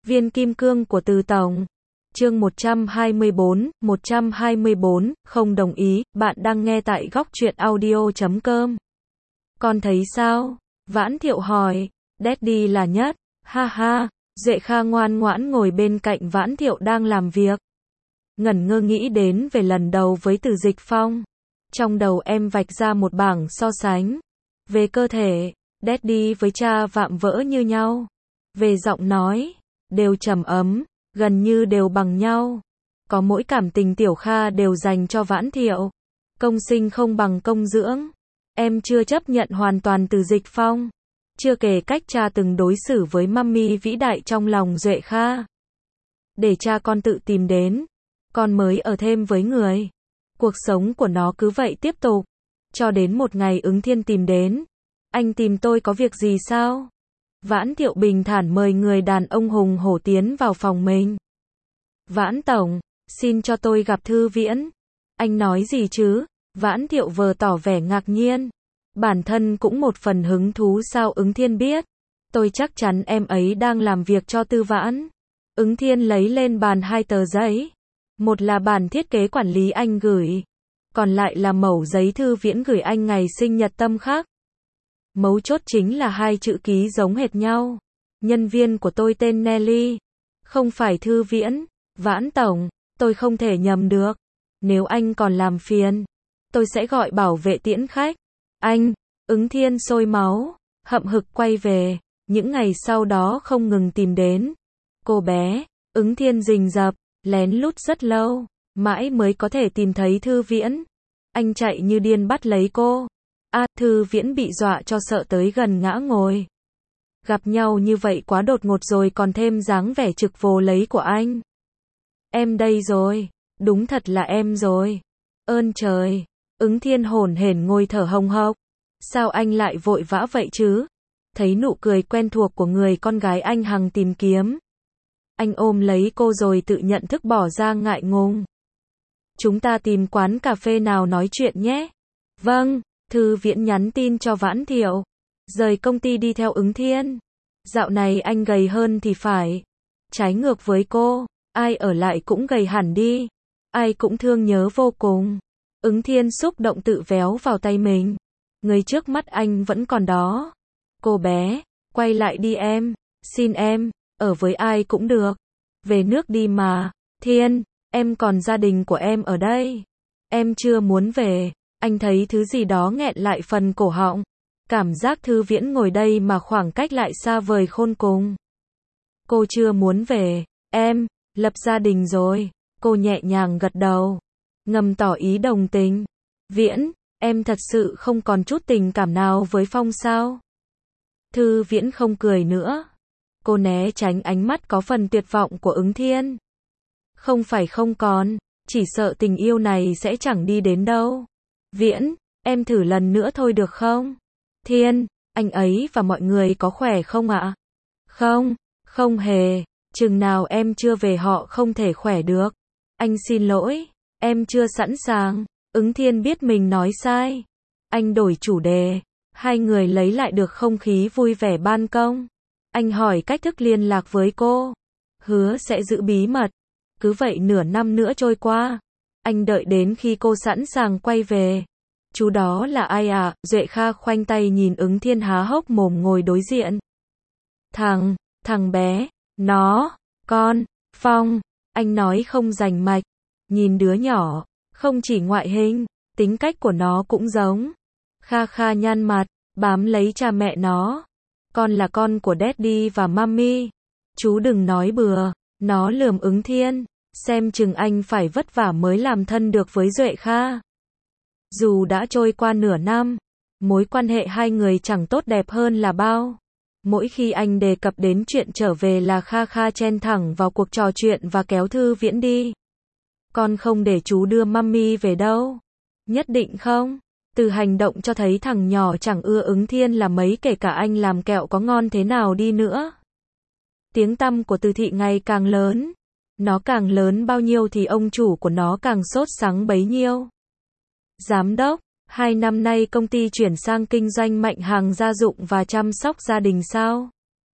Viên kim cương của Từ Tổng. Chương 124, không đồng ý, bạn đang nghe tại góc truyện audio.com. Con thấy sao? Vãn Thiệu hỏi. Daddy là nhất, ha ha. Duệ Kha ngoan ngoãn ngồi bên cạnh Vãn Thiệu đang làm việc. Ngẩn ngơ nghĩ đến về lần đầu với Từ Dịch Phong. Trong đầu em vạch ra một bảng so sánh. Về cơ thể, Daddy với cha vạm vỡ như nhau. Về giọng nói, đều trầm ấm, gần như đều bằng nhau. Có mỗi cảm tình Tiểu Kha đều dành cho Vãn Thiệu. Công sinh không bằng công dưỡng. Em chưa chấp nhận hoàn toàn Từ Dịch Phong. Chưa kể cách cha từng đối xử với mummy vĩ đại trong lòng Duệ Kha. Để cha con tự tìm đến. Con mới ở thêm với người. Cuộc sống của nó cứ vậy tiếp tục. Cho đến một ngày Ứng Thiên tìm đến. Anh tìm tôi có việc gì sao? Vãn Thiệu bình thản mời người đàn ông hùng hổ tiến vào phòng mình. Vãn Tổng, xin cho tôi gặp Thư Viễn. Anh nói gì chứ? Vãn Thiệu vờ tỏ vẻ ngạc nhiên. Bản thân cũng một phần hứng thú sao Ứng Thiên biết. Tôi chắc chắn em ấy đang làm việc cho Tư Vãn. Ứng Thiên lấy lên bàn hai tờ giấy. Một là bản thiết kế quản lý anh gửi. Còn lại là mẩu giấy Thư Viễn gửi anh ngày sinh nhật Tâm Khắc. Mấu chốt chính là hai chữ ký giống hệt nhau. Nhân viên của tôi tên Nelly. Không phải Thư Viễn. Vãn Tổng, tôi không thể nhầm được. Nếu anh còn làm phiền, tôi sẽ gọi bảo vệ tiễn khách. Anh, Ứng Thiên sôi máu, hậm hực quay về. Những ngày sau đó không ngừng tìm đến. Cô bé, Ứng Thiên rình rập, lén lút rất lâu, mãi mới có thể tìm thấy Thư Viễn. Anh chạy như điên bắt lấy cô. Thư Viễn bị dọa cho sợ tới gần ngã ngồi. Gặp nhau như vậy quá đột ngột rồi còn thêm dáng vẻ trực vồ lấy của anh. Em đây rồi, đúng thật là em rồi. Ơn trời, Ứng Thiên hổn hển ngồi thở hồng hộc. Sao anh lại vội vã vậy chứ? Thấy nụ cười quen thuộc của người con gái anh hằng tìm kiếm. Anh ôm lấy cô rồi tự nhận thức bỏ ra ngại ngùng. Chúng ta tìm quán cà phê nào nói chuyện nhé. Vâng. Thư Viễn nhắn tin cho Vãn Thiệu. Rời công ty đi theo Ứng Thiên. Dạo này anh gầy hơn thì phải. Trái ngược với cô, ai ở lại cũng gầy hẳn đi. Ai cũng thương nhớ vô cùng. Ứng Thiên xúc động tự véo vào tay mình. Người trước mắt anh vẫn còn đó. Cô bé, quay lại đi em. Xin em, ở với ai cũng được. Về nước đi mà. Thiên, em còn gia đình của em ở đây. Em chưa muốn về. Anh thấy thứ gì đó nghẹn lại phần cổ họng. Cảm giác Thư Viễn ngồi đây mà khoảng cách lại xa vời khôn cùng. Cô chưa muốn về. Em, lập gia đình rồi. Cô nhẹ nhàng gật đầu. Ngầm tỏ ý đồng tình. Viễn, em thật sự không còn chút tình cảm nào với Phong sao? Thư Viễn không cười nữa. Cô né tránh ánh mắt có phần tuyệt vọng của Ứng Thiên. Không phải không còn, chỉ sợ tình yêu này sẽ chẳng đi đến đâu. Viễn, em thử lần nữa thôi được không? Thiên, anh ấy và mọi người có khỏe không ạ? Không, không hề. Chừng nào em chưa về họ không thể khỏe được. Anh xin lỗi, em chưa sẵn sàng. Ứng Thiên biết mình nói sai. Anh đổi chủ đề. Hai người lấy lại được không khí vui vẻ ban công. Anh hỏi cách thức liên lạc với cô. Hứa sẽ giữ bí mật. Cứ vậy nửa năm nữa trôi qua. Anh đợi đến khi cô sẵn sàng quay về. Chú đó là ai à? Duệ Kha khoanh tay nhìn Ứng Thiên há hốc mồm ngồi đối diện. Thằng bé, con, Phong. Anh nói không rành mạch. Nhìn đứa nhỏ, không chỉ ngoại hình, tính cách của nó cũng giống. Kha nhăn mặt, bám lấy cha mẹ nó. Con là con của Daddy và Mummy. Chú đừng nói bừa. Nó lườm Ứng Thiên. Xem chừng anh phải vất vả mới làm thân được với Duệ Kha. Dù đã trôi qua nửa năm, mối quan hệ hai người chẳng tốt đẹp hơn là bao. Mỗi khi anh đề cập đến chuyện trở về là Kha chen thẳng vào cuộc trò chuyện và kéo Thư Viễn đi. Con không để chú đưa mummy về đâu. Nhất định không? Từ hành động cho thấy thằng nhỏ chẳng ưa Ứng Thiên là mấy, kể cả anh làm kẹo có ngon thế nào đi nữa. Tiếng tăm của Từ thị ngày càng lớn. Nó càng lớn bao nhiêu thì ông chủ của nó càng sốt sắng bấy nhiêu. Giám đốc, 2 năm nay công ty chuyển sang kinh doanh mạnh hàng gia dụng và chăm sóc gia đình sao?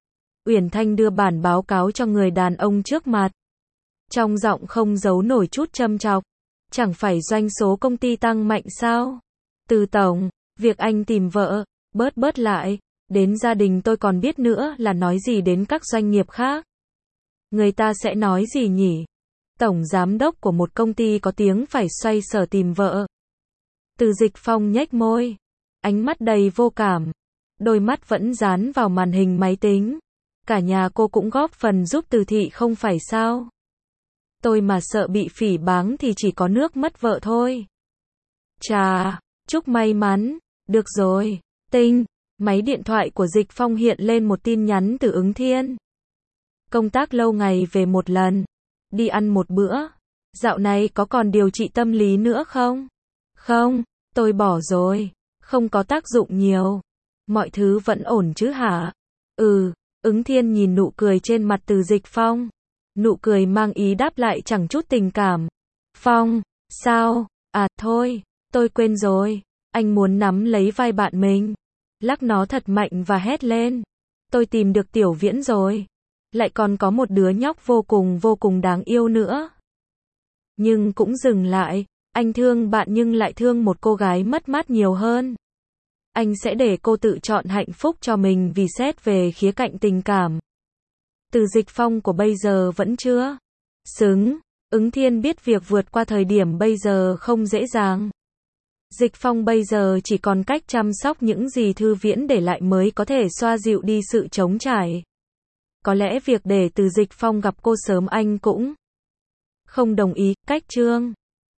Uyển Thanh đưa bản báo cáo cho người đàn ông trước mặt. Trong giọng không giấu nổi chút châm chọc. Chẳng phải doanh số công ty tăng mạnh sao? Từ tổng, việc anh tìm vợ, bớt lại, đến gia đình tôi còn biết nữa là nói gì đến các doanh nghiệp khác. Người ta sẽ nói gì nhỉ? Tổng giám đốc của một công ty có tiếng phải xoay sở tìm vợ. Từ Dịch Phong nhếch môi, ánh mắt đầy vô cảm, đôi mắt vẫn dán vào màn hình máy tính. Cả nhà cô cũng góp phần giúp Từ thị không phải sao? Tôi mà sợ bị phỉ báng thì chỉ có nước mất vợ thôi. Chà, chúc may mắn. Được rồi. Tinh, máy điện thoại của Dịch Phong hiện lên một tin nhắn từ Ứng Thiên. Công tác lâu ngày về một lần. Đi ăn một bữa. Dạo này có còn điều trị tâm lý nữa không? Không, tôi bỏ rồi. Không có tác dụng nhiều. Mọi thứ vẫn ổn chứ hả? Ứng Thiên nhìn nụ cười trên mặt Từ Dịch Phong. Nụ cười mang ý đáp lại chẳng chút tình cảm. Phong, sao? À thôi, tôi quên rồi. Anh muốn nắm lấy vai bạn mình. Lắc nó thật mạnh và hét lên. Tôi tìm được Tiểu Viễn rồi. Lại còn có một đứa nhóc vô cùng đáng yêu nữa. Nhưng cũng dừng lại. Anh thương bạn nhưng lại thương một cô gái mất mát nhiều hơn. Anh sẽ để cô tự chọn hạnh phúc cho mình vì xét về khía cạnh tình cảm. Từ Dịch Phong của bây giờ vẫn chưa xứng. Ứng Thiên biết việc vượt qua thời điểm bây giờ không dễ dàng. Dịch Phong bây giờ chỉ còn cách chăm sóc những gì Thư Viễn để lại mới có thể xoa dịu đi sự trống trải. Có lẽ việc để Từ Dịch Phong gặp cô sớm anh cũng không đồng ý. Cách Trương